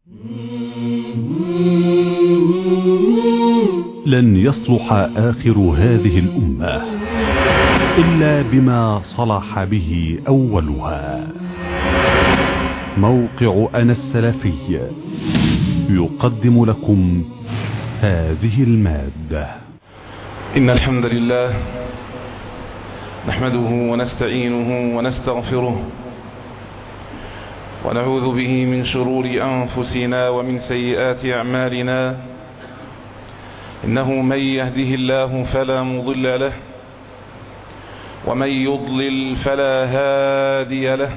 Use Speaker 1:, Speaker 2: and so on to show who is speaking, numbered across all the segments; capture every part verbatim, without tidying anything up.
Speaker 1: لن يصلح آخر هذه الأمة إلا بما صلح به أولها. موقع أنا السلفي يقدم لكم هذه المادة.
Speaker 2: إن الحمد لله نحمده ونستعينه ونستغفره ونعوذ به من شرور أنفسنا ومن سيئات أعمالنا. إنه من يهده الله فلا مضل له ومن يضلل فلا هادي له،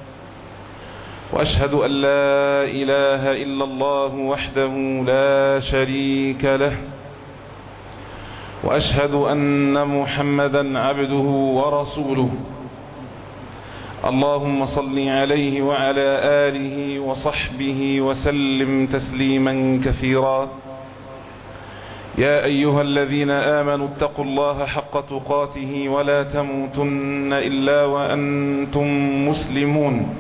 Speaker 2: وأشهد أن لا إله إلا الله وحده لا شريك له، وأشهد أن محمدا عبده ورسوله. اللهم صل عليه وعلى آله وصحبه وسلم تسليما كثيرا. يا أيها الذين آمنوا اتقوا الله حق تقاته ولا تموتن إلا وأنتم مسلمون.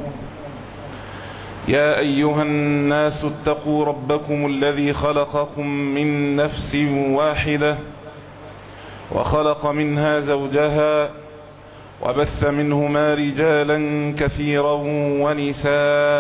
Speaker 2: يا أيها الناس اتقوا ربكم الذي خلقكم من نفس واحدة وخلق منها زوجها وبث منهما رجالا كثيرا ونساء،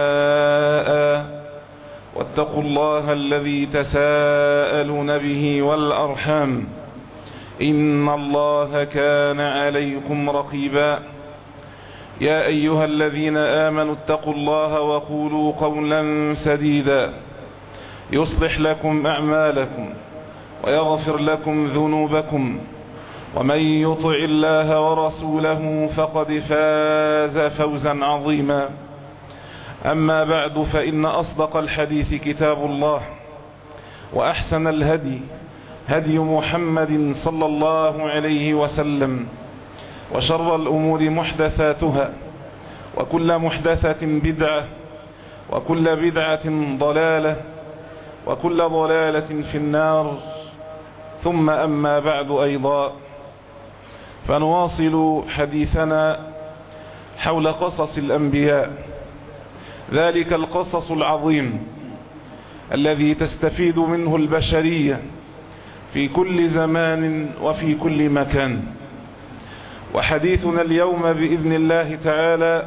Speaker 2: واتقوا الله الذي تساءلون به والأرحام إن الله كان عليكم رقيبا. يا أيها الذين آمنوا اتقوا الله وقولوا قولا سديدا يصلح لكم أعمالكم ويغفر لكم ذنوبكم، ومن يطع الله ورسوله فقد فاز فوزا عظيما. أما بعد، فإن أصدق الحديث كتاب الله، وأحسن الهدي هدي محمد صلى الله عليه وسلم، وشر الأمور محدثاتها، وكل محدثة بدعة، وكل بدعة ضلالة، وكل ضلالة في النار. ثم أما بعد أيضا، فنواصل حديثنا حول قصص الأنبياء، ذلك القصص العظيم الذي تستفيد منه البشرية في كل زمان وفي كل مكان. وحديثنا اليوم بإذن الله تعالى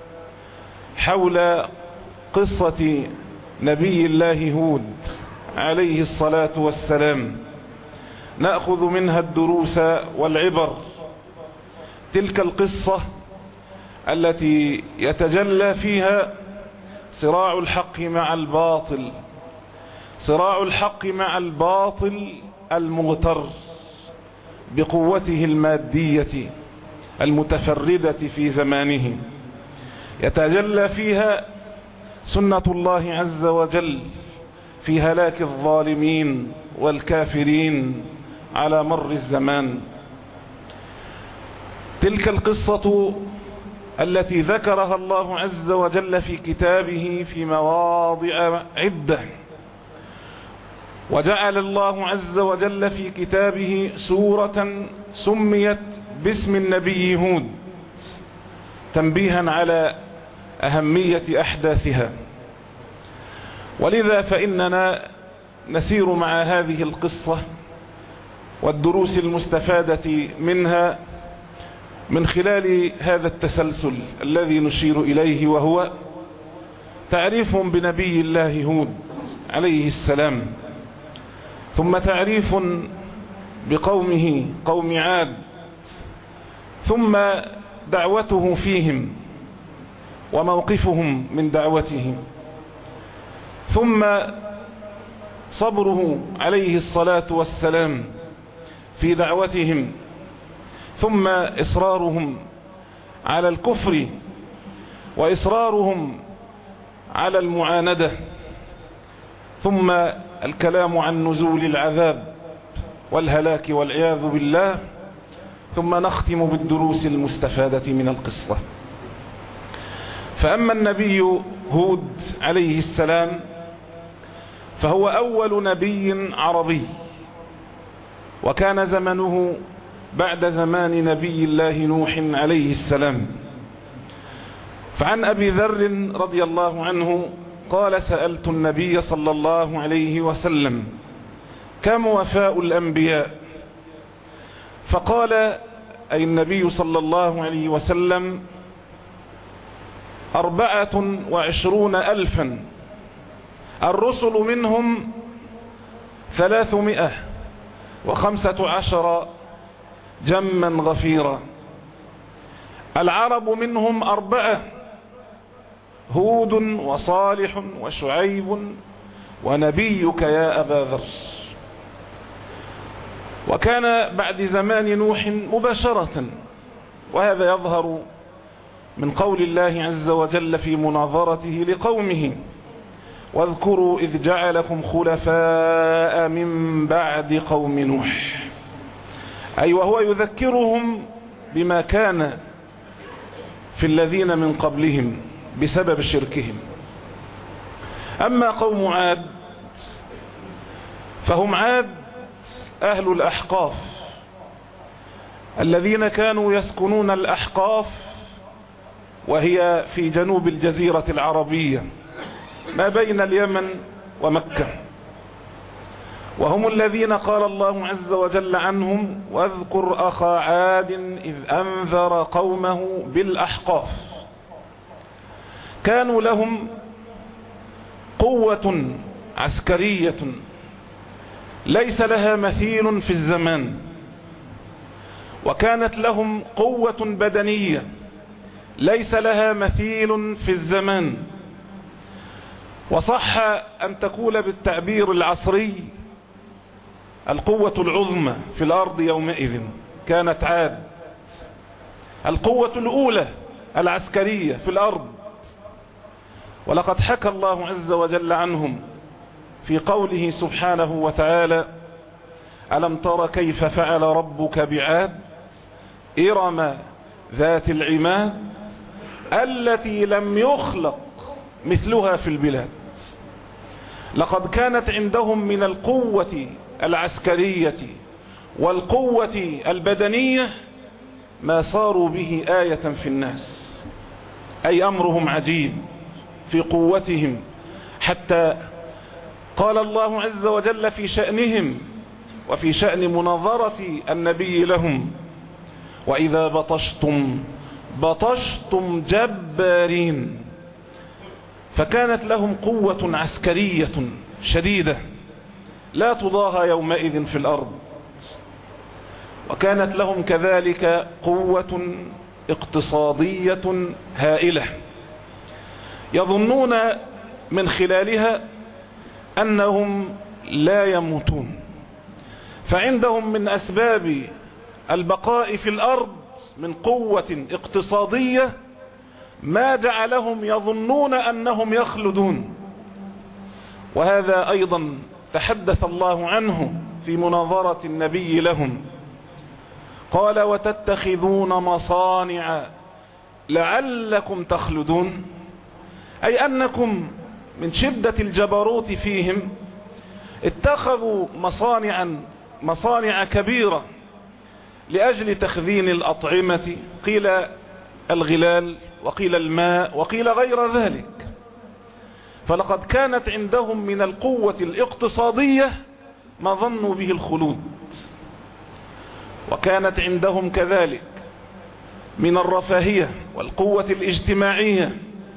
Speaker 2: حول قصة نبي الله هود عليه الصلاة والسلام، نأخذ منها الدروس والعبر. تلك القصة التي يتجلى فيها صراع الحق مع الباطل، صراع الحق مع الباطل المغتر بقوته المادية المتفردة في زمانه. يتجلى فيها سنة الله عز وجل في هلاك الظالمين والكافرين على مر الزمان. تلك القصة التي ذكرها الله عز وجل في كتابه في مواضع عدة، وجعل الله عز وجل في كتابه سورة سميت باسم النبي هود تنبيها على أهمية أحداثها. ولذا فإننا نسير مع هذه القصة والدروس المستفادة منها من خلال هذا التسلسل الذي نشير إليه، وهو تعريف بنبي الله هود عليه السلام، ثم تعريف بقومه قوم عاد، ثم دعوته فيهم وموقفهم من دعوته، ثم صبره عليه الصلاة والسلام في دعوتهم، ثم إصرارهم على الكفر وإصرارهم على المعاندة، ثم الكلام عن نزول العذاب والهلاك والعياذ بالله، ثم نختم بالدروس المستفادة من القصة. فأما النبي هود عليه السلام فهو أول نبي عربي، وكان زمنه بعد زمان نبي الله نوح عليه السلام. فعن أبي ذر رضي الله عنه قال سألت النبي صلى الله عليه وسلم كم وفاء الأنبياء؟ فقال أي النبي صلى الله عليه وسلم أربعة وعشرون ألفا، الرسل منهم ثلاثمائة وخمسة عشر جما غفيرا، العرب منهم أربعة، هود وصالح وشعيب ونبيك يا أبا ذر. وكان بعد زمان نوح مباشرة، وهذا يظهر من قول الله عز وجل في مناظرته لقومه: واذكروا إذ جعلكم خلفاء من بعد قوم نوح، أي وهو يذكرهم بما كان في الذين من قبلهم بسبب شركهم. أما قوم عاد فهم عاد أهل الأحقاف الذين كانوا يسكنون الأحقاف، وهي في جنوب الجزيرة العربية ما بين اليمن ومكة، وهم الذين قال الله عز وجل عنهم: واذكر أخا عاد إذ أنذر قومه بالأحقاف. كانوا لهم قوة عسكرية ليس لها مثيل في الزمان، وكانت لهم قوة بدنية ليس لها مثيل في الزمان، وصح أن تقول بالتعبير العصري القوة العظمى في الأرض يومئذ كانت عاد، القوة الأولى العسكرية في الأرض. ولقد حكى الله عز وجل عنهم في قوله سبحانه وتعالى: ألم تر كيف فعل ربك بعاد إرم ذات العماد التي لم يخلق مثلها في البلاد. لقد كانت عندهم من القوة العسكرية والقوة البدنية ما صاروا به آية في الناس، أي أمرهم عجيب في قوتهم، حتى قال الله عز وجل في شأنهم وفي شأن مناظرة النبي لهم: وإذا بطشتم بطشتم جبارين. فكانت لهم قوة عسكرية شديدة لا تضاهى يومئذ في الأرض، وكانت لهم كذلك قوة اقتصادية هائلة يظنون من خلالها أنهم لا يموتون، فعندهم من أسباب البقاء في الأرض من قوة اقتصادية ما جعلهم يظنون أنهم يخلدون. وهذا أيضا تحدث الله عنه في مناظرة النبي لهم، قال: وتتخذون مصانع لعلكم تخلدون، أي أنكم من شدة الجبروت فيهم اتخذوا مصانعا مصانع كبيرة لأجل تخزين الأطعمة، قيل الغلال وقيل الماء وقيل غير ذلك. فلقد كانت عندهم من القوة الاقتصادية ما ظنوا به الخلود، وكانت عندهم كذلك من الرفاهية والقوة الاجتماعية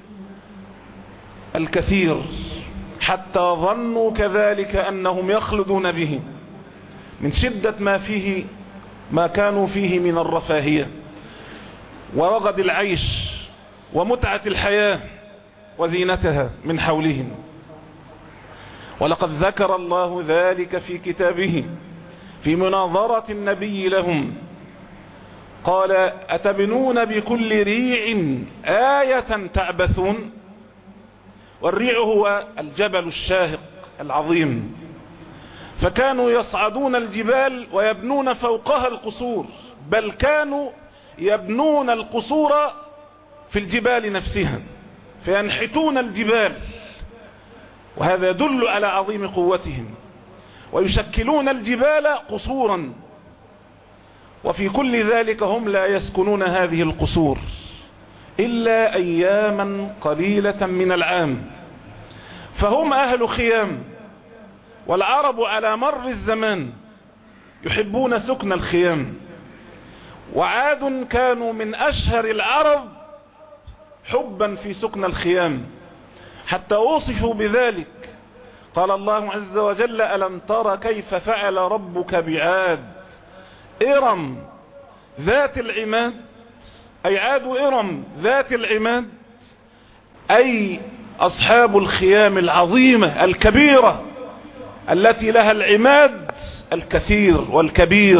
Speaker 2: الكثير، حتى ظنوا كذلك أنهم يخلدون به من شدة ما فيه ما كانوا فيه من الرفاهية ورغد العيش ومتعة الحياة وزينتها من حولهم. ولقد ذكر الله ذلك في كتابه في مناظرة النبي لهم، قال: أتبنون بكل ريع آية تعبثون. والريع هو الجبل الشاهق العظيم، فكانوا يصعدون الجبال ويبنون فوقها القصور، بل كانوا يبنون القصور في الجبال نفسها، فينحتون الجبال، وهذا يدل على عظيم قوتهم، ويشكلون الجبال قصورا، وفي كل ذلك هم لا يسكنون هذه القصور إلا أياما قليلة من العام، فهم أهل خيام، والعرب على مر الزمان يحبون سكن الخيام، وعاد كانوا من أشهر العرب حبا في سكن الخيام، حتى وصفوا بذلك. قال الله عز وجل: ألم تر كيف فعل ربك بعاد إرم ذات العماد، أي عاد إرم ذات العماد، أي أصحاب الخيام العظيمة الكبيرة التي لها العماد الكثير والكبير.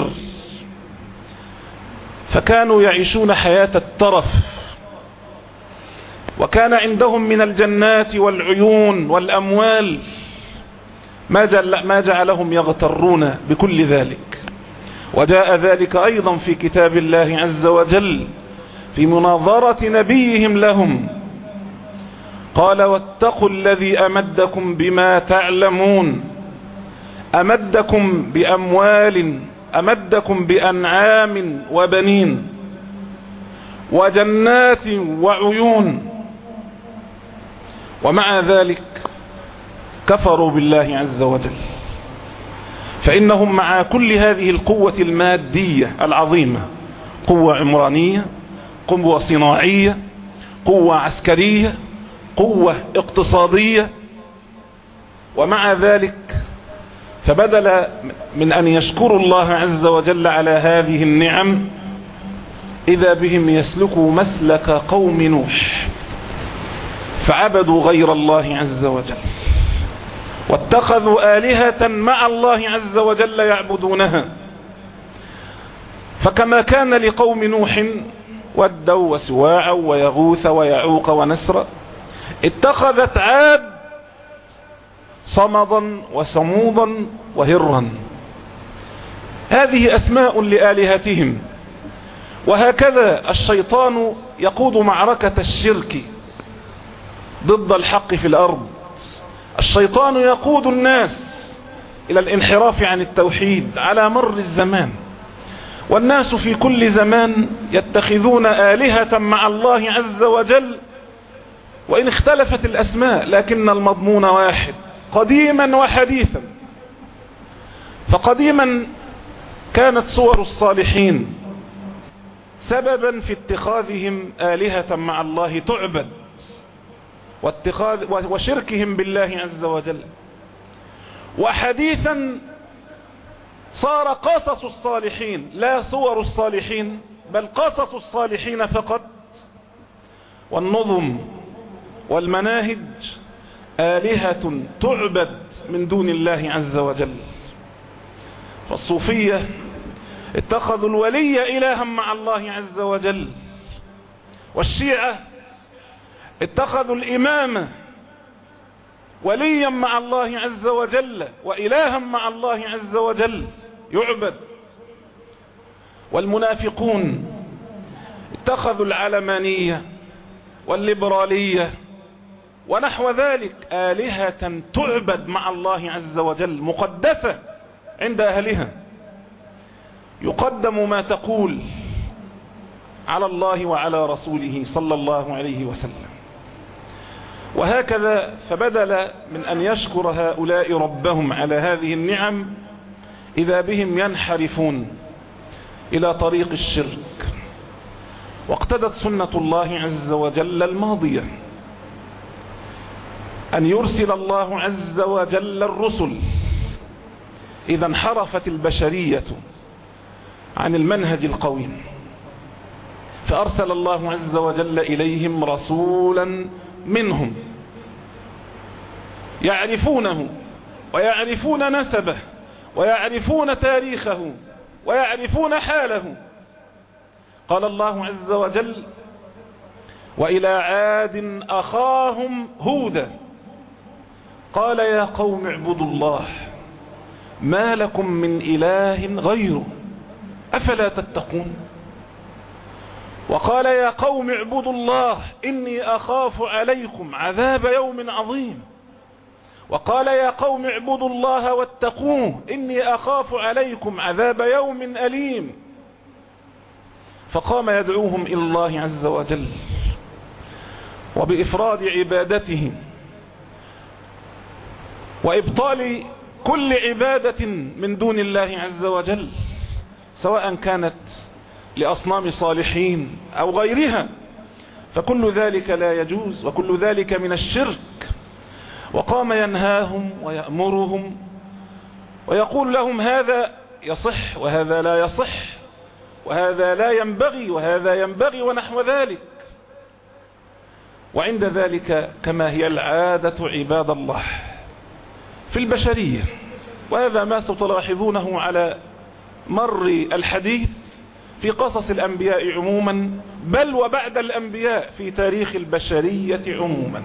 Speaker 2: فكانوا يعيشون حياة الترف، وكان عندهم من الجنات والعيون والأموال ما جعلهم يغترون بكل ذلك. وجاء ذلك أيضا في كتاب الله عز وجل في مناظرة نبيهم لهم، قال: واتقوا الذي أمدكم بما تعلمون، أمدكم بأموال، أمدكم بأنعام وبنين وجنات وعيون. ومع ذلك كفروا بالله عز وجل، فإنهم مع كل هذه القوة المادية العظيمة، قوة عمرانية، قوة صناعية، قوة عسكرية، قوة اقتصادية، ومع ذلك فبدل من أن يشكروا الله عز وجل على هذه النعم إذا بهم يسلكوا مسلك قوم نوح، فعبدوا غير الله عز وجل، واتخذوا آلهة مع الله عز وجل يعبدونها. فكما كان لقوم نوح ودا وسواعا ويغوث ويعوق ونسرا، اتخذت عاد صمدا وصمودا وهرا، هذه أسماء لآلهتهم. وهكذا الشيطان يقود معركة الشرك ضد الحق في الأرض. الشيطان يقود الناس إلى الانحراف عن التوحيد على مر الزمان، والناس في كل زمان يتخذون آلهة مع الله عز وجل، وإن اختلفت الأسماء لكن المضمون واحد قديما وحديثا. فقديما كانت صور الصالحين سببا في اتخاذهم آلهة مع الله تعبد واتخاذ وشركهم بالله عز وجل. وحديثا صار قصص الصالحين، لا صور الصالحين بل قصص الصالحين فقط، والنظم والمناهج آلهة تعبد من دون الله عز وجل. فالصوفية اتخذوا الولي إلها مع الله عز وجل، والشيعة اتخذوا الإمامة وليا مع الله عز وجل وإلها مع الله عز وجل يعبد. والمنافقون اتخذوا العلمانية والليبرالية ونحو ذلك آلهة تعبد مع الله عز وجل، مقدسة عند أهلها، يقدم ما تقول على الله وعلى رسوله صلى الله عليه وسلم. وهكذا فبدل من أن يشكر هؤلاء ربهم على هذه النعم إذا بهم ينحرفون إلى طريق الشرك. واقتدت سنة الله عز وجل الماضية أن يرسل الله عز وجل الرسل إذا انحرفت البشرية عن المنهج القويم، فأرسل الله عز وجل إليهم رسولا منهم يعرفونه ويعرفون نسبه ويعرفون تاريخه ويعرفون حاله. قال الله عز وجل: وإلى عاد أخاهم هودا قال يا قوم اعبدوا الله ما لكم من إله غيره أفلا تتقون. وقال يا قوم اعبدوا الله إني أخاف عليكم عذاب يوم عظيم. وقال يا قوم اعبدوا الله واتقوه إني أخاف عليكم عذاب يوم أليم. فقام يدعوهم إلى الله عز وجل وبإفراد عبادته وإبطال كل عبادة من دون الله عز وجل، سواء كانت لأصنام صالحين أو غيرها، فكل ذلك لا يجوز، وكل ذلك من الشرك. وقام ينهاهم ويأمرهم ويقول لهم هذا يصح وهذا لا يصح، وهذا لا ينبغي وهذا ينبغي ونحو ذلك. وعند ذلك كما هي العادة عباد الله في البشرية، وهذا ما ستلاحظونه على مر الحديث في قصص الأنبياء عموما، بل وبعد الأنبياء في تاريخ البشرية عموما،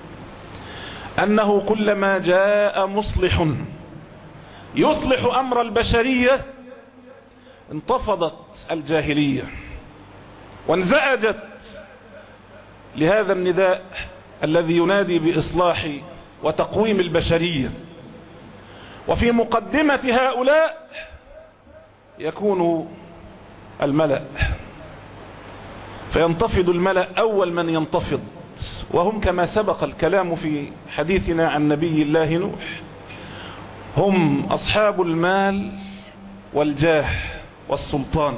Speaker 2: أنه كلما جاء مصلح يصلح أمر البشرية انتفضت الجاهلية وانزعجت لهذا النداء الذي ينادي بإصلاح وتقويم البشرية. وفي مقدمة هؤلاء يكون الملأ، فينتفض الملأ أول من ينتفض، وهم كما سبق الكلام في حديثنا عن نبي الله نوح، هم أصحاب المال والجاه والسلطان.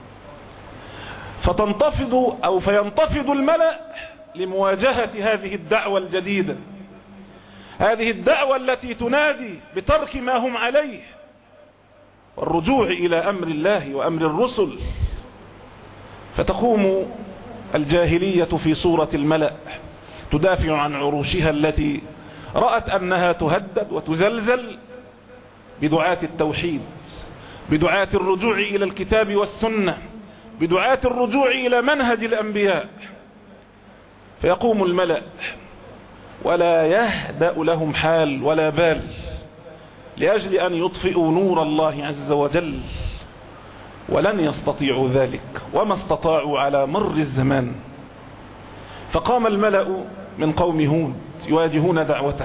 Speaker 2: فتنتفض أو فينتفض الملأ لمواجهة هذه الدعوة الجديدة، هذه الدعوة التي تنادي بترك ما هم عليه والرجوع إلى أمر الله وأمر الرسل. فتقوم الجاهلية في صورة الملأ تدافع عن عروشها التي رأت أنها تهدد وتزلزل بدعاة التوحيد، بدعاة الرجوع إلى الكتاب والسنة، بدعاة الرجوع إلى منهج الأنبياء. فيقوم الملأ ولا يهدأ لهم حال ولا بال لأجل أن يطفئوا نور الله عز وجل، ولن يستطيعوا ذلك وما استطاعوا على مر الزمان. فقام الملأ من قوم هود يواجهون دعوته،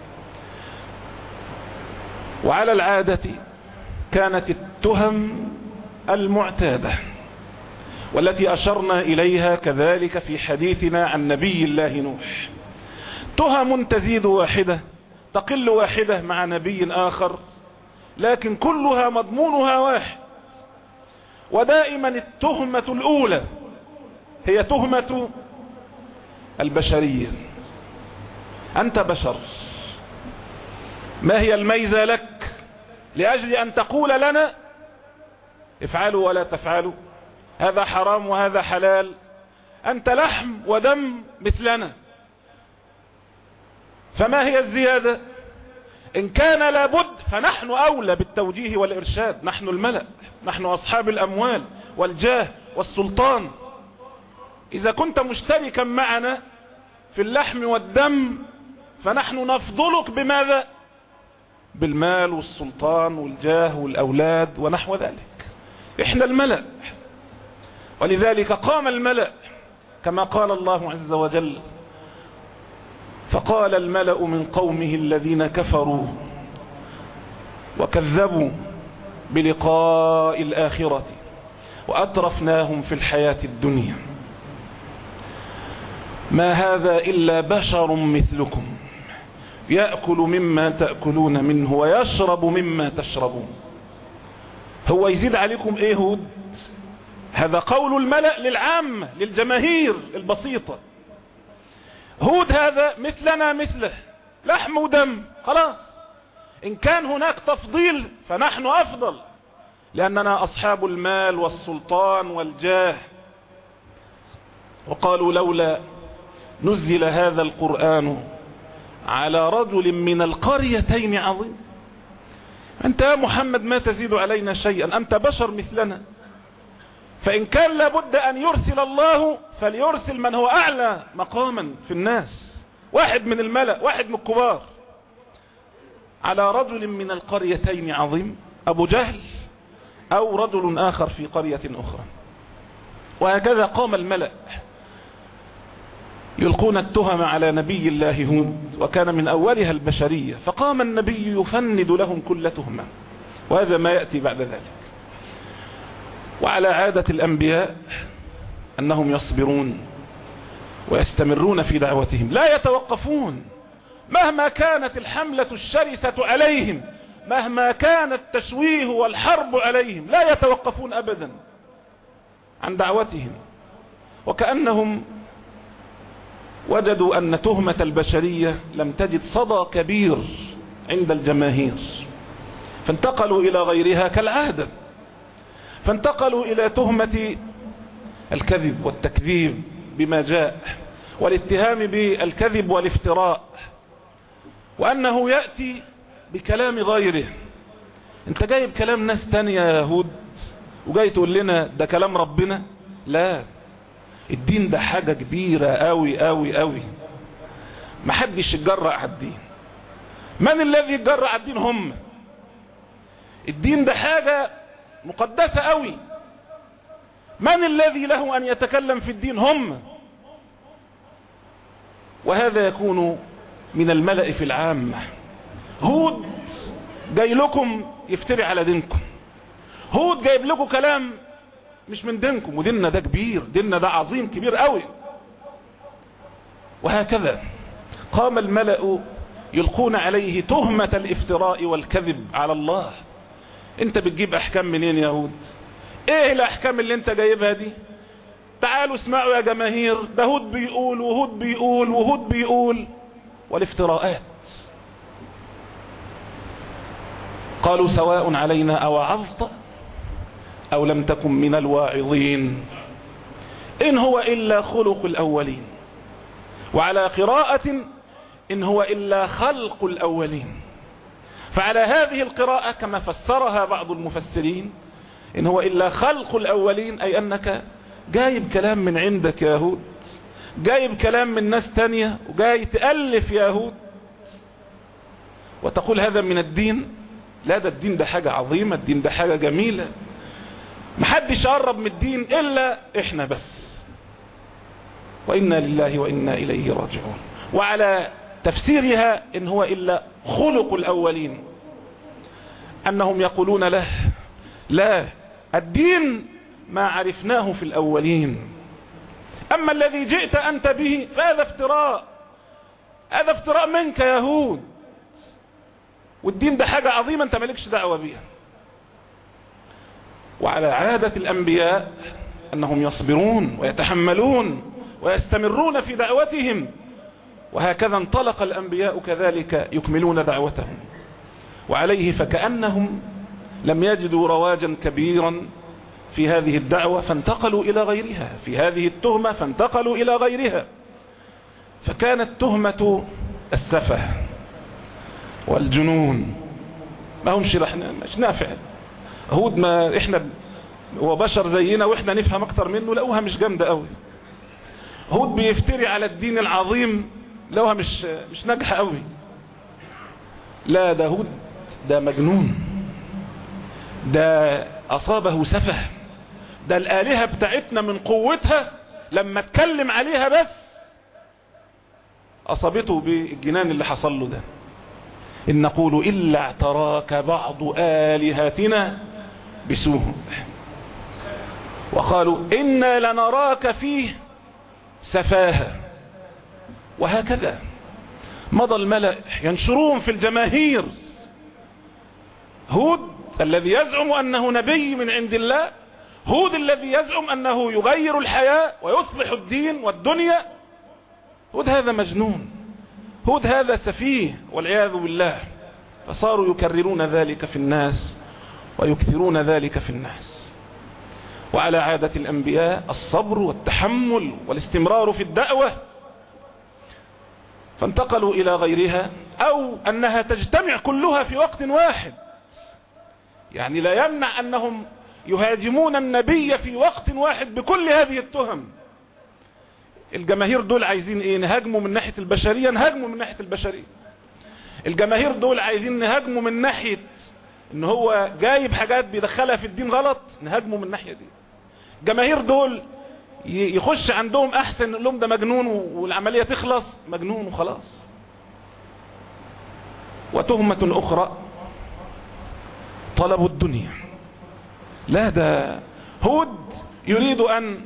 Speaker 2: وعلى العادة كانت التهم المعتادة والتي أشرنا إليها كذلك في حديثنا عن نبي الله نوح، تهم تزيد واحدة تقل واحدة مع نبي آخر، لكن كلها مضمونها واحد. ودائما التهمة الأولى هي تهمة البشرية، أنت بشر، ما هي الميزة لك لأجل أن تقول لنا افعلوا ولا تفعلوا، هذا حرام وهذا حلال، أنت لحم ودم مثلنا، فما هي الزيادة؟ إن كان لابد فنحن أولى بالتوجيه والإرشاد، نحن الملأ، نحن أصحاب الأموال والجاه والسلطان. إذا كنت مشتركا معنا في اللحم والدم فنحن نفضلك بماذا؟ بالمال والسلطان والجاه والأولاد ونحو ذلك، إحنا الملأ. ولذلك قام الملأ كما قال الله عز وجل: فقال الملأ من قومه الذين كفروا وكذبوا بلقاء الآخرة وأترفناهم في الحياة الدنيا ما هذا إلا بشر مثلكم يأكل مما تأكلون منه ويشرب مما تشربون. هو يزيد عليكم ايه هود؟ هذا قول الملأ للعامة للجماهير البسيطة. هود هذا مثلنا مثله، لحم ودم، خلاص. إن كان هناك تفضيل فنحن أفضل لأننا أصحاب المال والسلطان والجاه. وقالوا لولا نزل هذا القرآن على رجل من القريتين عظيم. أنت يا محمد ما تزيد علينا شيئا، أنت بشر مثلنا، فإن كان لابد أن يرسل الله فليرسل من هو أعلى مقاما في الناس، واحد من الملأ، واحد من الكبار. على رجل من القريتين عظيم، أبو جهل أو رجل آخر في قرية أخرى. وهكذا قام الملأ يلقون التهم على نبي الله هود، وكان من أولها البشرية، فقام النبي يفند لهم كل تهمة، وهذا ما يأتي بعد ذلك. وعلى عادة الأنبياء أنهم يصبرون ويستمرون في دعوتهم، لا يتوقفون مهما كانت الحملة الشرسة عليهم، مهما كان التشويه والحرب عليهم، لا يتوقفون أبدا عن دعوتهم. وكأنهم وجدوا أن تهمة البشرية لم تجد صدى كبير عند الجماهير، فانتقلوا إلى غيرها كالعادة، فانتقلوا إلى تهمة الكذب والتكذيب بما جاء، والاتهام بالكذب والافتراء، وأنه يأتي بكلام غيره. انت جايب كلام ناس تانية يا يهود وجاي تقول لنا ده كلام ربنا؟ لا، الدين ده حاجة كبيرة قوي قوي قوي، محدش يتجرأ على الدين. من الذي يتجرأ على الدين؟ هم. الدين ده حاجة مقدسة قوي، من الذي له أن يتكلم في الدين؟ هم. وهذا يكون من الملأ في العامة. هود جاي لكم يفتري على دينكم، هود جايب لكم كلام مش من دينكم، وديننا ده كبير، ديننا ده عظيم كبير قوي. وهكذا قام الملأ يلقون عليه تهمة الافتراء والكذب على الله. انت بتجيب احكام منين يا هود؟ ايه الاحكام اللي انت جايبها دي؟ تعالوا اسمعوا يا جماهير، ده هود بيقول وهود بيقول وهود بيقول. والافتراءات. قالوا سواء علينا أوعظت أو لم تكن من الواعظين إن هو إلا خلق الأولين، وعلى قراءة إن هو إلا خلق الأولين. فعلى هذه القراءة كما فسرها بعض المفسرين إن هو إلا خلق الأولين، أي أنك جايب كلام من عندك يا هود، جايب كلام من ناس تانية وجاي تألف يا هود وتقول هذا من الدين. لا، ده الدين ده حاجة عظيمة، الدين ده حاجة جميلة، محدش قرب من الدين إلا إحنا بس، وإنا لله وإنا إليه راجعون. وعلى تفسيرها إن هو إلا خلق الأولين، أنهم يقولون له لا، الدين ما عرفناه في الأولين، أما الذي جئت أنت به فهذا افتراء، هذا افتراء منك يا هود، والدين ده حاجة عظيمة أنت مالكش دعوة بها. وعلى عادة الأنبياء أنهم يصبرون ويتحملون ويستمرون في دعوتهم، وهكذا انطلق الأنبياء كذلك يكملون دعوتهم. وعليه فكأنهم لم يجدوا رواجا كبيرا في هذه الدعوة فانتقلوا إلى غيرها، في هذه التهمة فانتقلوا إلى غيرها. فكانت تهمة السفه والجنون، ما همش مش نافع. هود ما احنا هو بشر زينا واحنا نفهم اكتر منه، لقوها مش جامدة قوي. هود بيفتري على الدين العظيم، لقوها مش مش ناجحة قوي. لا، ده هود ده مجنون، ده اصابه سفه، ده الآلهة بتاعتنا من قوتها لما اتكلم عليها بس اصابته بالجنان اللي حصل له ده. إن نقول إلا اعتراك بعض آلهتنا بسوء، وقالوا إنا لنراك فيه سفاهة. وهكذا مضى الملأ ينشرون في الجماهير هود الذي يزعم أنه نبي من عند الله، هود الذي يزعم أنه يغير الحياة ويصلح الدين والدنيا. هود هذا مجنون، هود هذا سفيه والعياذ بالله. فصاروا يكررون ذلك في الناس ويكثرون ذلك في الناس. وعلى عادة الأنبياء الصبر والتحمل والاستمرار في الدعوة، فانتقلوا إلى غيرها، أو أنها تجتمع كلها في وقت واحد. يعني لا يمنع أنهم يهاجمون النبي في وقت واحد بكل هذه التهم. الجماهير دول عايزين ايه؟ نهاجموا من ناحية البشرية، نهاجموا من ناحية البشرية. الجماهير دول عايزين نهاجموا من ناحية ان هو جايب حاجات بيدخلها في الدين غلط، نهاجموا من الناحية دي. الجماهير دول يخش عندهم احسن نقول لهم ده مجنون والعملية تخلص، مجنون وخلاص. وتهمة اخرى طلبوا الدنيا. لا، ده هود يريد ان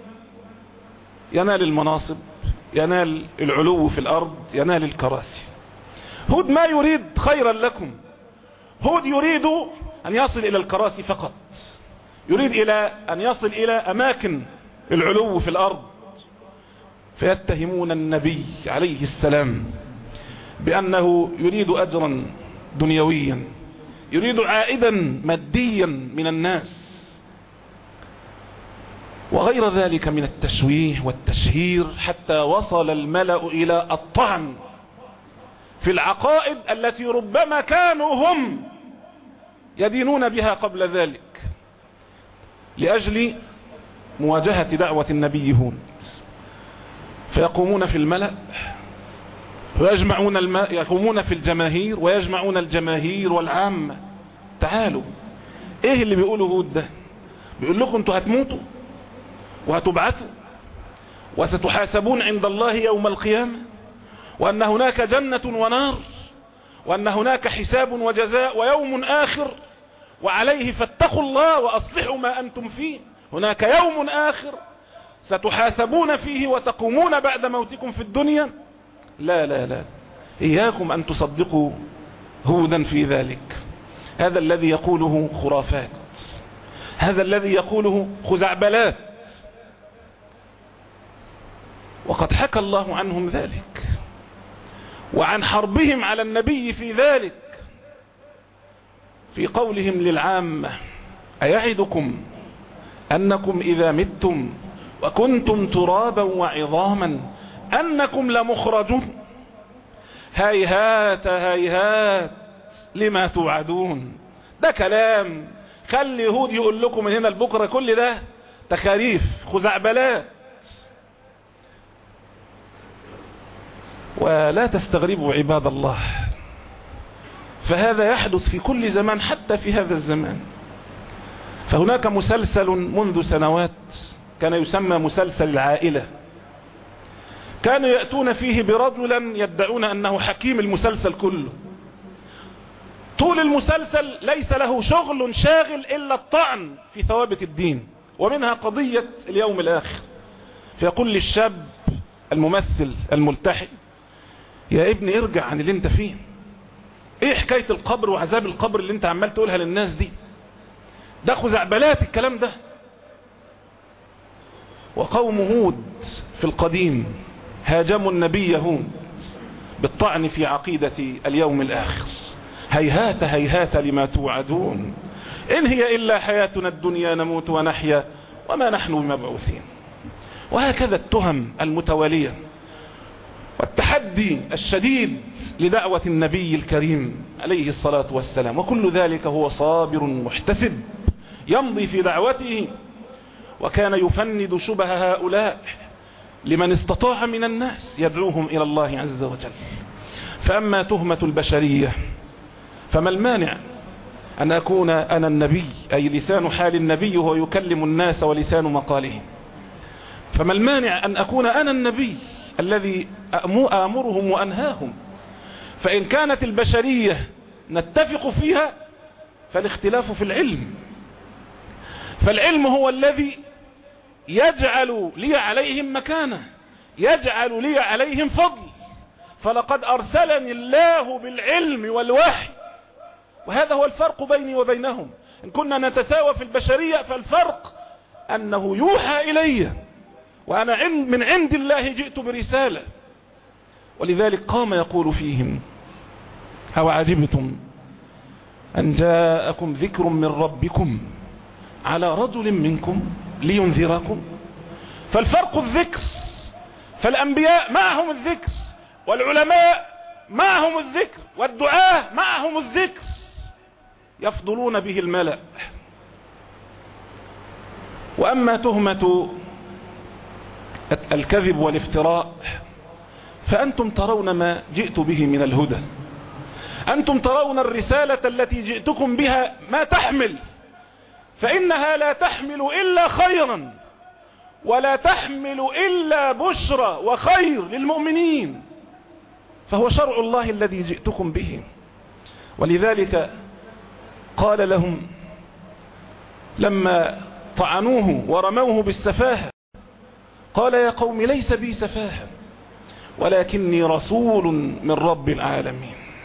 Speaker 2: ينال المناصب، ينال العلو في الارض، ينال الكراسي. هود ما يريد خيرا لكم، هود يريد أن يصل إلى الكراسي فقط، يريد إلى أن يصل إلى أماكن العلو في الأرض. فيتهمون النبي عليه السلام بأنه يريد أجرا دنيويا، يريد عائدا ماديا من الناس وغير ذلك من التشويه والتشهير، حتى وصل الملأ إلى الطعن في العقائد التي ربما كانوا هم يدينون بها قبل ذلك لأجل مواجهة دعوة النبي هود. فيقومون في الملأ ويجمعون الم... يقومون في الجماهير ويجمعون الجماهير والعامة، تعالوا ايه اللي بيقوله هود ده؟ بيقول لكم انتوا هتموتوا وهتبعثوا وستحاسبون عند الله يوم القيامة، وأن هناك جنة ونار، وأن هناك حساب وجزاء ويوم آخر، وعليه فاتقوا الله وأصلحوا ما أنتم فيه. هناك يوم آخر ستحاسبون فيه وتقومون بعد موتكم في الدنيا. لا لا لا، إياكم أن تصدقوا هودا في ذلك. هذا الذي يقوله خرافات، هذا الذي يقوله خزعبلات، وقد حكى الله عنهم ذلك وعن حربهم على النبي في ذلك في قولهم للعامة: أيعدكم أنكم إذا متم وكنتم ترابا وعظاما أنكم لمخرجون؟ هيهات هيهات لما توعدون. ده كلام خلي هود يقول لكم من هنا لبكرة، كل ده تخاريف خزعبلات. ولا تستغربوا عباد الله، فهذا يحدث في كل زمان حتى في هذا الزمان. فهناك مسلسل منذ سنوات كان يسمى مسلسل العائلة، كانوا يأتون فيه برجلا يدعون أنه حكيم المسلسل كله. طول المسلسل ليس له شغل شاغل إلا الطعن في ثوابت الدين، ومنها قضية اليوم الآخر. فيقول للشاب الممثل الملتحي: يا ابني ارجع عن اللي انت فيه، ايه حكاية القبر وعذاب القبر اللي انت عمال تقولها للناس دي؟ ده خزعبلات الكلام ده. وقوم هود في القديم هاجموا النبي هود بالطعن في عقيدة اليوم الآخر. هيهات هيهات لما توعدون، إن هي إلا حياتنا الدنيا نموت ونحيا وما نحن بمبعوثين. وهكذا التهم المتوالية والتحدي الشديد لدعوة النبي الكريم عليه الصلاة والسلام، وكل ذلك هو صابر محتسب يمضي في دعوته. وكان يفند شبه هؤلاء لمن استطاع من الناس يدعوهم إلى الله عز وجل. فأما تهمة البشرية فما المانع أن أكون أنا النبي، أي لسان حال النبي هو يكلم الناس ولسان مقاله. فما المانع أن أكون أنا النبي الذي آمرهم وأنهاهم. فإن كانت البشرية نتفق فيها فالاختلاف في العلم، فالعلم هو الذي يجعل لي عليهم مكانة، يجعل لي عليهم فضل. فلقد أرسلني الله بالعلم والوحي، وهذا هو الفرق بيني وبينهم. إن كنا نتساوى في البشرية فالفرق أنه يوحى إلي وأنا من عند الله جئت برسالة. ولذلك قام يقول فيهم: أو عجبتم أن جاءكم ذكر من ربكم على رجل منكم لينذركم. فالفرق الذكر، فالأنبياء معهم الذكر، والعلماء معهم الذكر، والدعاة معهم الذكر، يفضلون به الملأ. وأما تهمة الكذب والافتراء فأنتم ترون ما جئت به من الهدى، أنتم ترون الرسالة التي جئتكم بها ما تحمل، فإنها لا تحمل إلا خيرا، ولا تحمل إلا بشرى وخير للمؤمنين. فهو شرع الله الذي جئتكم به. ولذلك قال لهم لما طعنوه ورموه بالسفاهة، قال: يا قوم ليس بي سفاهة ولكني رسول من رب العالمين.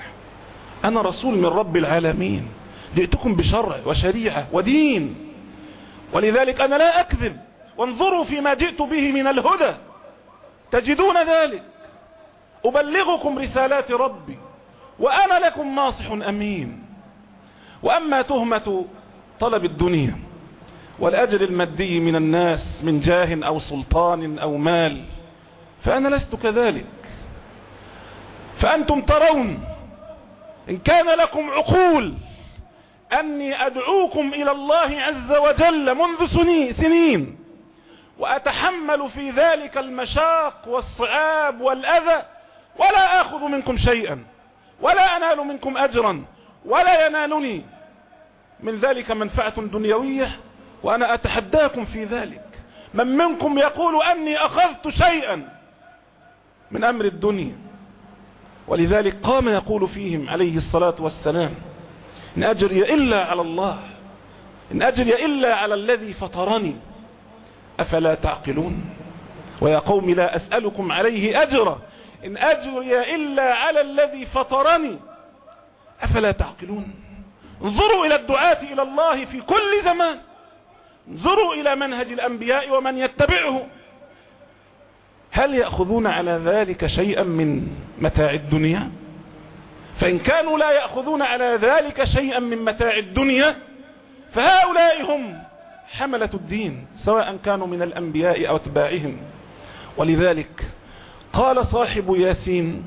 Speaker 2: أنا رسول من رب العالمين، جئتكم بشرع وشريعة ودين، ولذلك أنا لا أكذب. وانظروا فيما جئت به من الهدى تجدون ذلك. أبلغكم رسالات ربي وأنا لكم ناصح أمين. وأما تهمة طلب الدنيا والأجر المادي من الناس من جاه أو سلطان أو مال فأنا لست كذلك. فأنتم ترون إن كان لكم عقول أني أدعوكم إلى الله عز وجل منذ سنين وأتحمل في ذلك المشاق والصعاب والأذى ولا آخذ منكم شيئا ولا أنال منكم أجرا ولا ينالني من ذلك منفعة دنيوية، وأنا أتحداكم في ذلك. من منكم يقول أني أخذت شيئا من أمر الدنيا؟ ولذلك قام يقول فيهم عليه الصلاة والسلام: إن أجري إلا على الله، إن أجري إلا على الذي فطرني، أفلا تعقلون؟ ويا قوم لا أسألكم عليه أجرا إن أجري إلا على الذي فطرني، أفلا تعقلون؟ انظروا إلى الدعاة إلى الله في كل زمان، انظروا إلى منهج الأنبياء ومن يتبعه، هل يأخذون على ذلك شيئا من متاع الدنيا؟ فإن كانوا لا يأخذون على ذلك شيئا من متاع الدنيا فهؤلاء هم حملة الدين، سواء كانوا من الأنبياء أو أتباعهم. ولذلك قال صاحب ياسين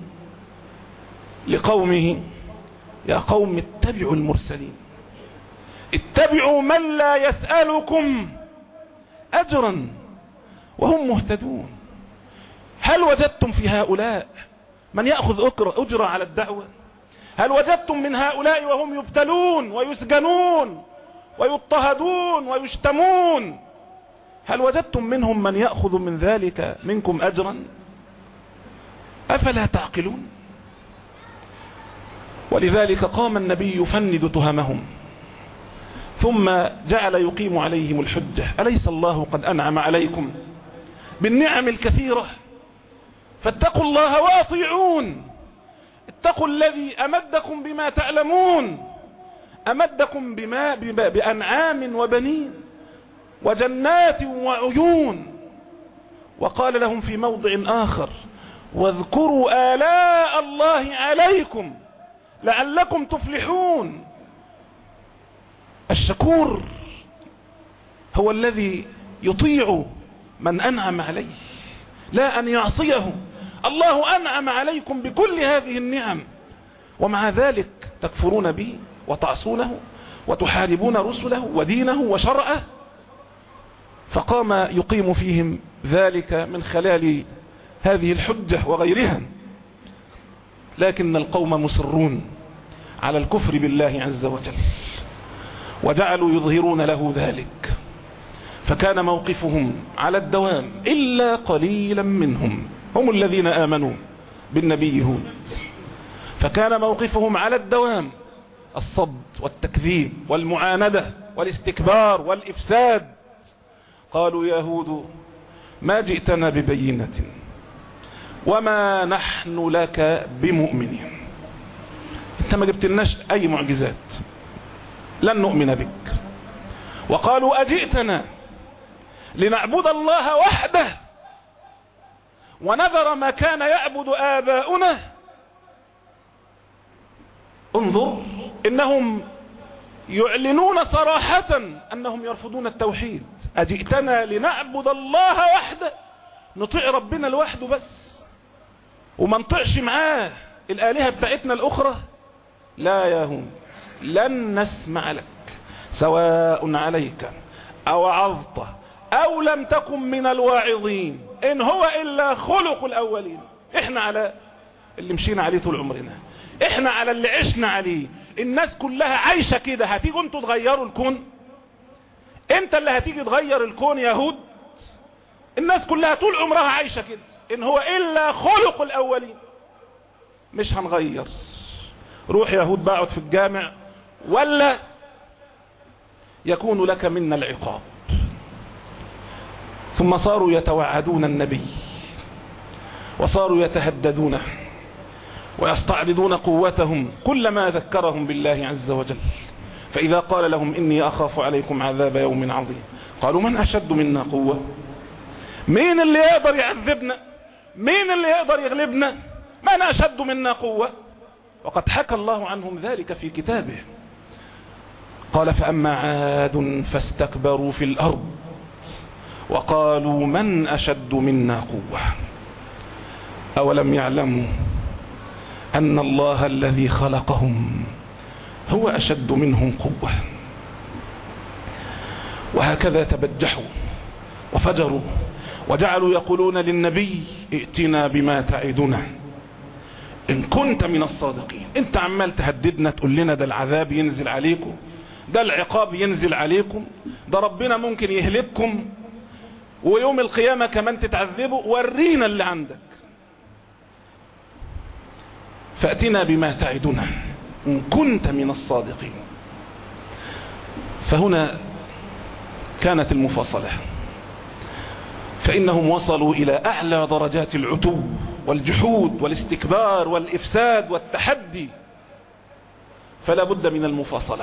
Speaker 2: لقومه: يا قوم اتبعوا المرسلين، اتبعوا من لا يسألكم أجرا وهم مهتدون. هل وجدتم في هؤلاء من يأخذ أجرة على الدعوة؟ هل وجدتم من هؤلاء وهم يبتلون ويسجنون ويضطهدون ويشتمون، هل وجدتم منهم من يأخذ من ذلك منكم أجرا؟ أفلا تعقلون؟ ولذلك قام النبي يفند تهمهم ثم جعل يقيم عليهم الحجة: أليس الله قد أنعم عليكم بالنعم الكثيرة؟ فاتقوا الله واطيعون، اتقوا الذي أمدكم بما تعلمون، أمدكم بما بأنعام وبنين وجنات وعيون. وقال لهم في موضع آخر: واذكروا آلاء الله عليكم لعلكم تفلحون. الشكور هو الذي يطيع من أنعم عليه لا أن يعصيه. الله أنعم عليكم بكل هذه النعم ومع ذلك تكفرون به وتعصونه وتحاربون رسله ودينه وشرعه. فقام يقيم فيهم ذلك من خلال هذه الحجة وغيرها، لكن القوم مصرون على الكفر بالله عز وجل وجعلوا يظهرون له ذلك، فكان موقفهم على الدوام إلا قليلا منهم هم الذين آمنوا بالنبي هود، فكان موقفهم على الدوام الصد والتكذيب والمعاندة والاستكبار والإفساد. قالوا: يا هود ما جئتنا ببينة وما نحن لك بمؤمنين، انت ما جبتلناش اي معجزات، لن نؤمن بك. وقالوا: أجئتنا لنعبد الله وحده ونذر ما كان يعبد آباؤنا. انظر، إنهم يعلنون صراحة أنهم يرفضون التوحيد. أجئتنا لنعبد الله وحده، نطيع ربنا لوحده بس وما نطيعش معاه الآلهة بتاعتنا الأخرى؟ لا يا هود، لن نسمع لك سواء عليك أو عظت أو لم تكن من الواعظين، إن هو إلا خلق الأولين. إحنا على اللي مشينا عليه طول عمرنا، إحنا على اللي عشنا عليه. الناس كلها عايشة كده، هتيجوا انتوا تغيروا الكون؟ انت اللي هتيجي تغير الكون يا هود؟ الناس كلها طول عمرها عايشة كده، إن هو إلا خلق الأولين. مش هنغير. روح يا هود بقعد في الجامع ولا يكون لك منا العقاب. ثم صاروا يتوعدون النبي وصاروا يتهددونه ويستعرضون قوتهم كلما ذكرهم بالله عز وجل. فإذا قال لهم إني أخاف عليكم عذاب يوم عظيم قالوا من أشد منا قوة؟ مين اللي يقدر يعذبنا؟ مين اللي يقدر يغلبنا؟ من أشد منا قوة؟ وقد حكى الله عنهم ذلك في كتابه. قال فأما عاد فاستكبروا في الأرض وقالوا من أشد منا قوة أولم يعلموا أن الله الذي خلقهم هو أشد منهم قوة. وهكذا تبجحوا وفجروا وجعلوا يقولون للنبي ائتنا بما تعدنا إن كنت من الصادقين. انت عمال تهددنا تقول لنا ده العذاب ينزل عليكم، ده العقاب ينزل عليكم، ده ربنا ممكن يهلككم ويوم القيامة كمان تتعذبوا، ورينا اللي عندك. فأتنا بما تعدنا إن كنت من الصادقين. فهنا كانت المفاصلة، فإنهم وصلوا إلى أعلى درجات العتو والجحود والاستكبار والإفساد والتحدي، فلا بد من المفاصلة.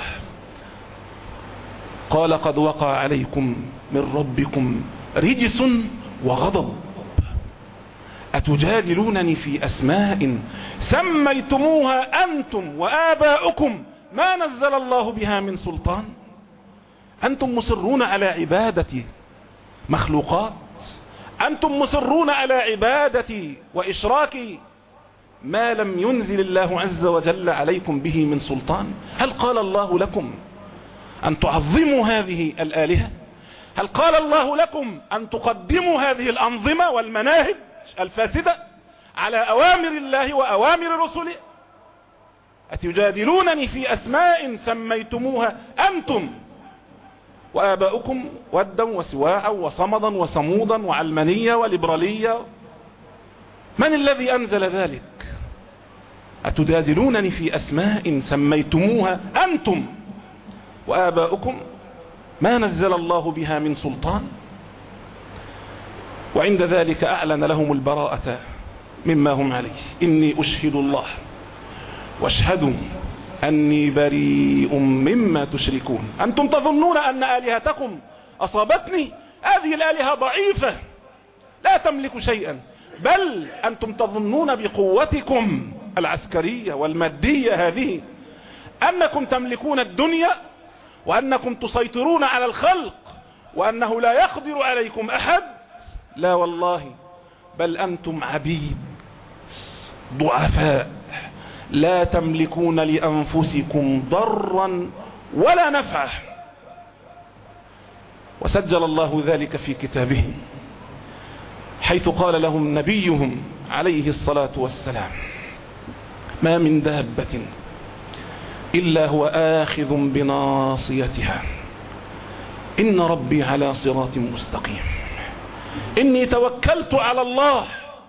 Speaker 2: قال قد وقع عليكم من ربكم رجس وغضب أتجادلونني في أسماء سميتموها أنتم وآباؤكم ما نزل الله بها من سلطان. أنتم مصرون على عبادة مخلوقات، أنتم مصرون على عبادة وإشراك ما لم ينزل الله عز وجل عليكم به من سلطان. هل قال الله لكم أن تعظموا هذه الآلهة؟ هل قال الله لكم أن تقدموا هذه الأنظمة والمناهج الفاسدة على أوامر الله وأوامر رسله؟ أتجادلونني في أسماء سميتموها أنتم وآباؤكم ودا وسواعا وصمدا وصمودا وعلمانية وليبرالية. من الذي أنزل ذلك؟ أتجادلونني في أسماء سميتموها أنتم وآباؤكم ما نزل الله بها من سلطان. وعند ذلك أعلن لهم البراءة مما هم عليه. إني أشهد الله واشهدوا أني بريء مما تشركون. أنتم تظنون أن آلهتكم أصابتني؟ هذه الآلهة ضعيفة لا تملك شيئا، بل أنتم تظنون بقوتكم العسكرية والمادية هذه أنكم تملكون الدنيا وأنكم تسيطرون على الخلق وأنه لا يقدر عليكم أحد. لا والله، بل أنتم عبيد ضعفاء لا تملكون لأنفسكم ضرا ولا نفعا. وسجل الله ذلك في كتابه حيث قال لهم نبيهم عليه الصلاة والسلام ما من دابة إلا هو آخذ بناصيتها إن ربي على صراط مستقيم. إني توكلت على الله.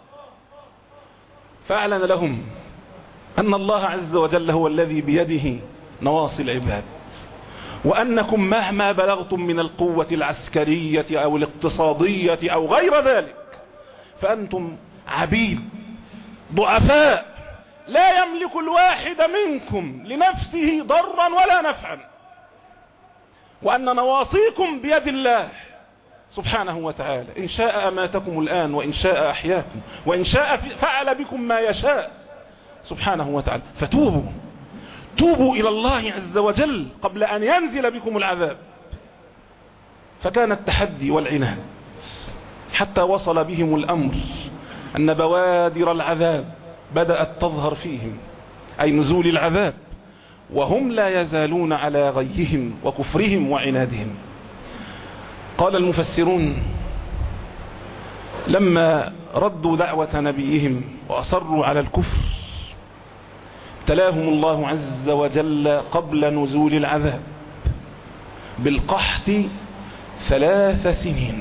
Speaker 2: فأعلن لهم أن الله عز وجل هو الذي بيده نواصي العباد، وأنكم مهما بلغتم من القوة العسكرية أو الاقتصادية أو غير ذلك فأنتم عبيد ضعفاء لا يملك الواحد منكم لنفسه ضرا ولا نفعا، وأن نواصيكم بيد الله سبحانه وتعالى. إن شاء أماتكم الآن وإن شاء أحياكم وإن شاء فعل بكم ما يشاء سبحانه وتعالى. فتوبوا توبوا إلى الله عز وجل قبل أن ينزل بكم العذاب. فكان التحدي والعناد حتى وصل بهم الأمر أن بوادر العذاب بدأت تظهر فيهم، أي نزول العذاب، وهم لا يزالون على غيهم وكفرهم وعنادهم. قال المفسرون لما ردوا دعوة نبيهم وأصروا على الكفر ابتلاهم الله عز وجل قبل نزول العذاب بالقحط ثلاث سنين.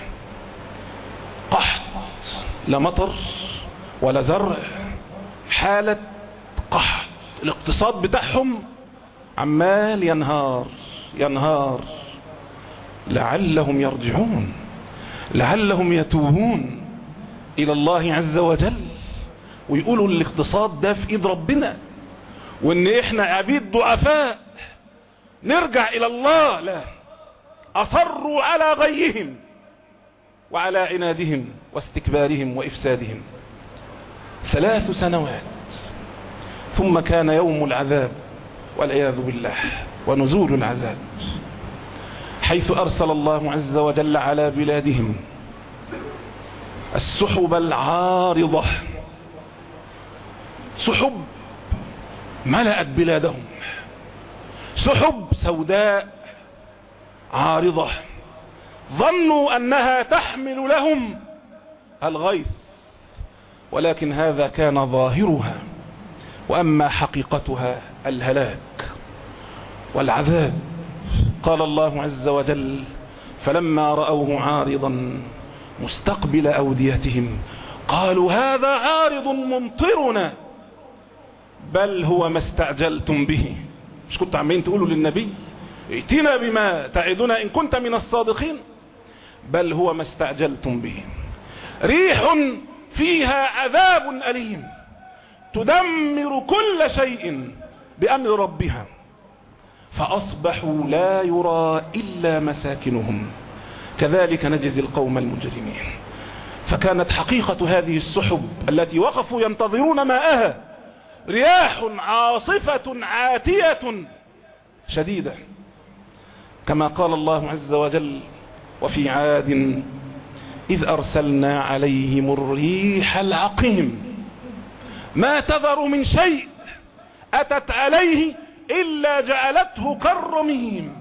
Speaker 2: قحط، لا مطر ولا زرع، حالة قحط. الاقتصاد بتاعهم عمال ينهار ينهار. لعلهم يرجعون، لعلهم يتوبون إلى الله عز وجل ويقولوا الاقتصاد ده في ايد ربنا وان احنا عبيد ضعفاء نرجع الى الله. لا، اصروا على غيهم وعلى عنادهم واستكبارهم وافسادهم. ثلاث سنوات ثم كان يوم العذاب والعياذ بالله ونزول العذاب، حيث أرسل الله عز وجل على بلادهم السحب العارضة، سحب ملأت بلادهم، سحب سوداء عارضة، ظنوا أنها تحمل لهم الغيث، ولكن هذا كان ظاهرها، وأما حقيقتها الهلاك والعذاب. قال الله عز وجل: فلما رأوه عارضا مستقبل أوديتهم قالوا هذا عارض ممطرنا بل هو ما استعجلتم به. مش كنت عمين تقولوا للنبي ائتنا بما تعدنا إن كنت من الصادقين؟ بل هو ما استعجلتم به، ريح فيها عذاب أليم تدمر كل شيء بأمر ربها فأصبحوا لا يرى إلا مساكنهم كذلك نجزي القوم المجرمين. فكانت حقيقة هذه السحب التي وقفوا ينتظرون ماءها رياح عاصفة عاتية شديدة، كما قال الله عز وجل: وفي عاد إذ أرسلنا عليهم الريح العقيم ما تذر من شيء أتت عليه إلا جعلته كالرميم.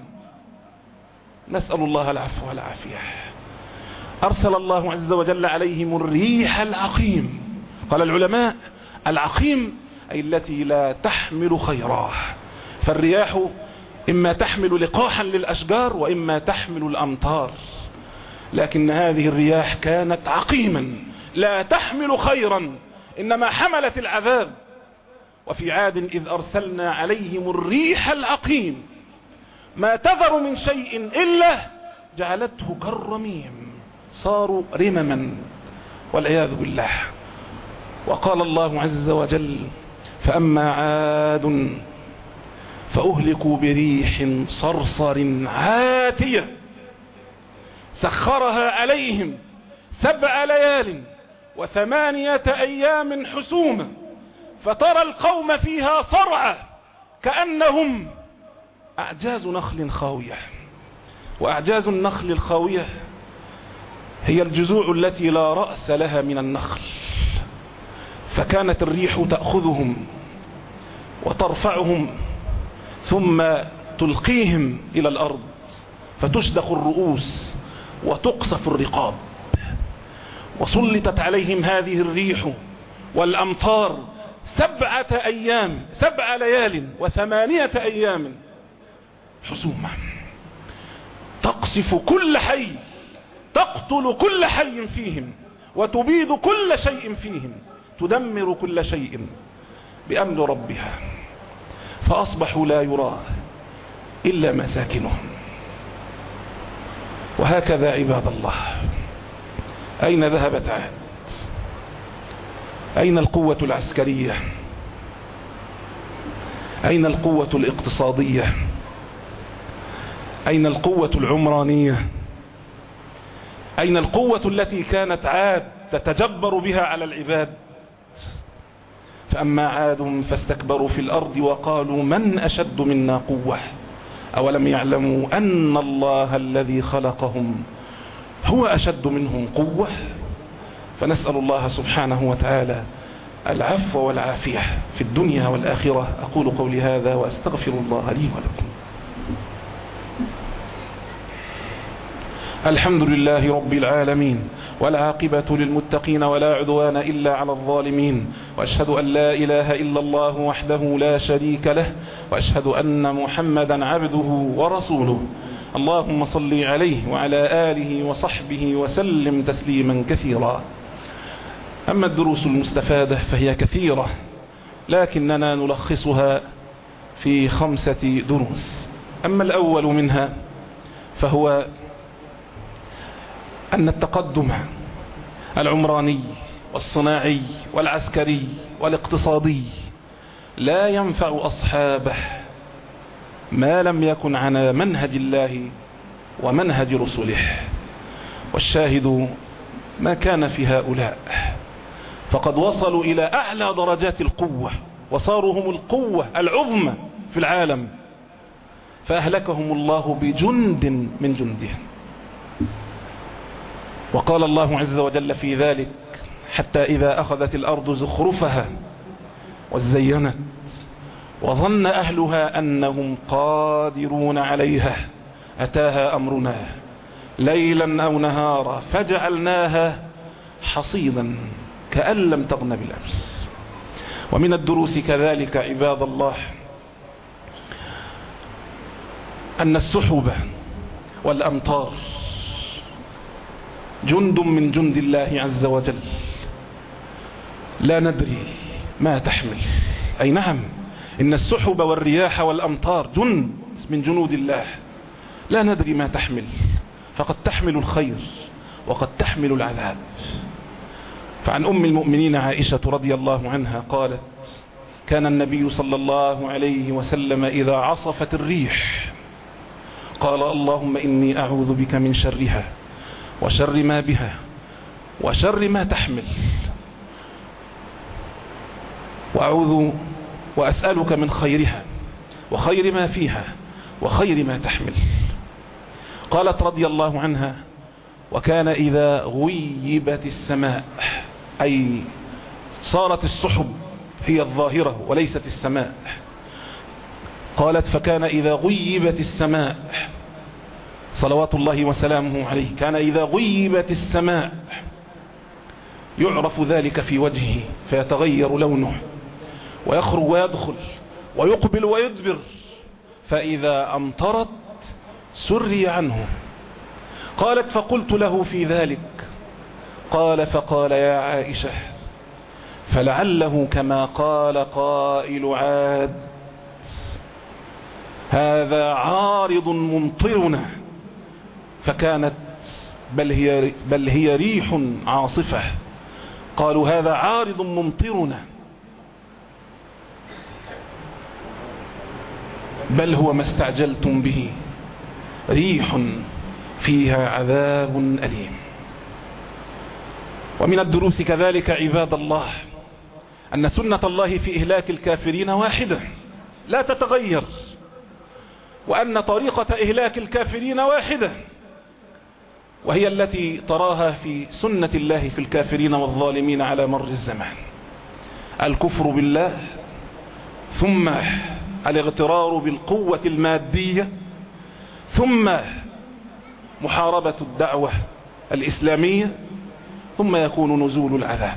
Speaker 2: نسأل الله العفو والعافية. أرسل الله عز وجل عليهم الريح العقيم. قال العلماء: العقيم أي التي لا تحمل خيرا، فالرياح إما تحمل لقاحا للأشجار وإما تحمل الأمطار، لكن هذه الرياح كانت عقيما لا تحمل خيرا إنما حملت العذاب. وفي عاد إذ أرسلنا عليهم الريح العقيم ما تذر من شيء إلا جعلته كالرميم، صاروا رمما والعياذ بالله. وقال الله عز وجل: فأما عاد فأهلكوا بريح صرصر عاتية سخرها عليهم سبع ليال وثمانية أيام حسوما فترى القوم فيها صرعى كأنهم أعجاز نخل خاوية. وأعجاز النخل الخاوية هي الجذوع التي لا رأس لها من النخل، فكانت الريح تأخذهم وترفعهم ثم تلقيهم إلى الأرض فتشدخ الرؤوس وتقصف الرقاب. وسلطت عليهم هذه الريح والأمطار سبعة أيام سبع ليال وثمانية أيام حسومة تقصف كل حي، تقتل كل حي فيهم وتبيد كل شيء فيهم، تدمر كل شيء بأمر ربها، فأصبحوا لا يرى إلا مساكنهم. وهكذا عباد الله، أين ذهبت عاد؟ أين القوة العسكرية؟ أين القوة الاقتصادية؟ أين القوة العمرانية؟ أين القوة التي كانت عاد تتجبر بها على العباد؟ فأما عاد فاستكبروا في الأرض وقالوا من أشد منا قوة أولم يعلموا أن الله الذي خلقهم هو أشد منهم قوة. فنسأل الله سبحانه وتعالى العفو والعافية في الدنيا والآخرة. أقول قولي هذا وأستغفر الله لي ولكم. الحمد لله رب العالمين، والعاقبة للمتقين ولا عدوان إلا على الظالمين، وأشهد أن لا إله إلا الله وحده لا شريك له، وأشهد أن محمدا عبده ورسوله. اللهم صل عليه وعلى آله وصحبه وسلم تسليما كثيرا. أما الدروس المستفادة فهي كثيرة، لكننا نلخصها في خمسة دروس. أما الأول منها فهو أن التقدم العمراني والصناعي والعسكري والاقتصادي لا ينفع أصحابه ما لم يكن على منهج الله ومنهج رسله. والشاهد ما كان في هؤلاء، فقد وصلوا إلى أعلى درجات القوة وصاروا هم القوة العظمى في العالم، فأهلكهم الله بجند من جنده. وقال الله عز وجل في ذلك: حتى إذا أخذت الأرض زخرفها وزينت وظن أهلها أنهم قادرون عليها أتاها أمرنا ليلا أو نهارا فجعلناها حصيدا كأن لم تغن بالأمس. ومن الدروس كذلك عباد الله أن السحب والأمطار جند من جند الله عز وجل، لا ندري ما تحمل. أي نعم، إن السحب والرياح والأمطار جند من جنود الله، لا ندري ما تحمل، فقد تحمل الخير وقد تحمل العذاب. فعن أم المؤمنين عائشة رضي الله عنها قالت: كان النبي صلى الله عليه وسلم إذا عصفت الريح قال: اللهم إني أعوذ بك من شرها وشر ما بها وشر ما تحمل، وأعوذ وأسألك من خيرها وخير ما فيها وخير ما تحمل. قالت رضي الله عنها: وكان إذا غيبت السماء، أي صارت السحب هي الظاهرة وليست السماء، قالت: فكان إذا غيبت السماء صلوات الله وسلامه عليه، كان إذا غيبت السماء يعرف ذلك في وجهه فيتغير لونه ويخرج ويدخل ويقبل ويدبر، فإذا أمطرت سري عنه. قالت: فقلت له في ذلك، قال: فقال: يا عائشة، فلعله كما قال قائل عاد، هذا عارض ممطرنا، فكانت بل هي, بل هي ريح عاصفة. قالوا: هذا عارض ممطرنا، بل هو ما استعجلتم به، ريح فيها عذاب أليم. ومن الدروس كذلك عباد الله أن سنة الله في إهلاك الكافرين واحدة لا تتغير، وأن طريقة إهلاك الكافرين واحدة، وهي التي تراها في سنة الله في الكافرين والظالمين على مر الزمان: الكفر بالله، ثم الاغترار بالقوة المادية، ثم محاربة الدعوة الإسلامية، ثم يكون نزول العذاب.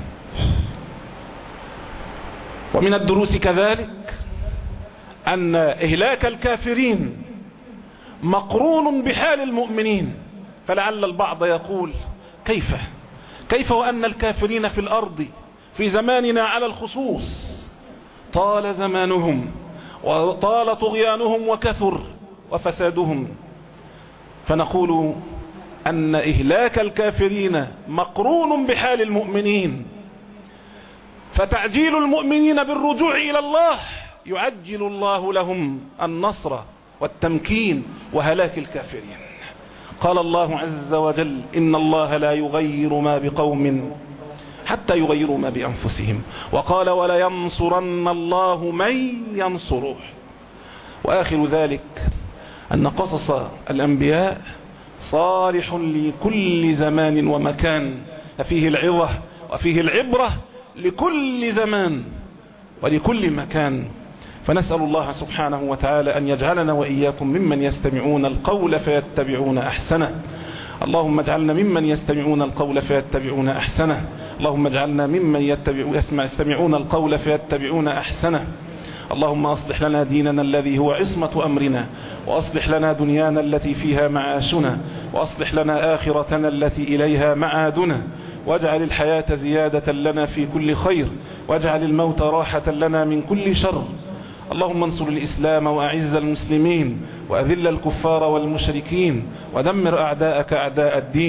Speaker 2: ومن الدروس كذلك أن إهلاك الكافرين مقرون بحال المؤمنين. فلعل البعض يقول: كيف كيف وأن الكافرين في الأرض في زماننا على الخصوص طال زمانهم وطال طغيانهم وكثر وفسادهم. فنقول أن إهلاك الكافرين مقرون بحال المؤمنين، فتعجيل المؤمنين بالرجوع إلى الله يعجل الله لهم النصر والتمكين وهلاك الكافرين. قال الله عز وجل: إن الله لا يغير ما بقوم حتى يغيروا ما بأنفسهم، وقال: ولا ينصرن الله من ينصره. وآخر ذلك أن قصص الأنبياء صالح لكل زمان ومكان، ففيه العظة وفيه العبرة لكل زمان ولكل مكان. فنسأل الله سبحانه وتعالى أن يجعلنا وإياكم ممن يستمعون القول فيتبعون أحسنه. اللهم اجعلنا ممن يستمعون القول فيتبعون أحسنه. اللهم اجعلنا ممن يستمعون القول فيتبعون أحسنه. اللهم أصلح لنا ديننا الذي هو عصمة أمرنا، وأصلح لنا دنيانا التي فيها معاشنا، وأصلح لنا آخرتنا التي إليها معادنا، واجعل الحياة زيادة لنا في كل خير، واجعل الموت راحة لنا من كل شر. اللهم انصر الإسلام وأعز المسلمين، وأذل الكفار والمشركين، ودمر أعداءك أعداء الدين.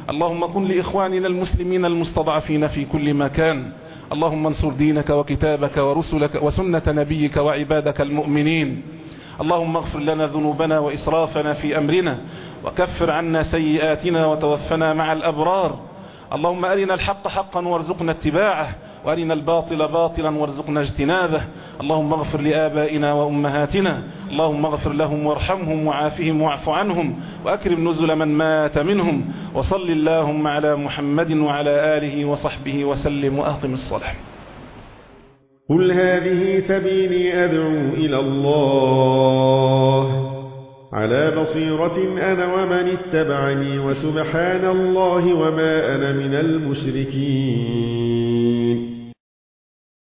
Speaker 2: اللهم كن لإخواننا المسلمين المستضعفين في كل مكان. اللهم انصر دينك وكتابك ورسلك وسنة نبيك وعبادك المؤمنين. اللهم اغفر لنا ذنوبنا وإسرافنا في أمرنا، وكفر عنا سيئاتنا وتوفنا مع الأبرار. اللهم أرنا الحق حقا وارزقنا اتباعه، وأرنا الباطل باطلا وارزقنا اجتنابه. اللهم اغفر لآبائنا وأمهاتنا، اللهم اغفر لهم وارحمهم وعافهم واعف عنهم، وأكرم نزل من مات منهم. وصل اللهم على محمد وعلى آله وصحبه وسلم، وأقم الصلاة.
Speaker 3: قل هذه سبيلي أدعو إلى الله على بصيرة أنا ومن اتبعني، وسبحان الله وما أنا من المشركين.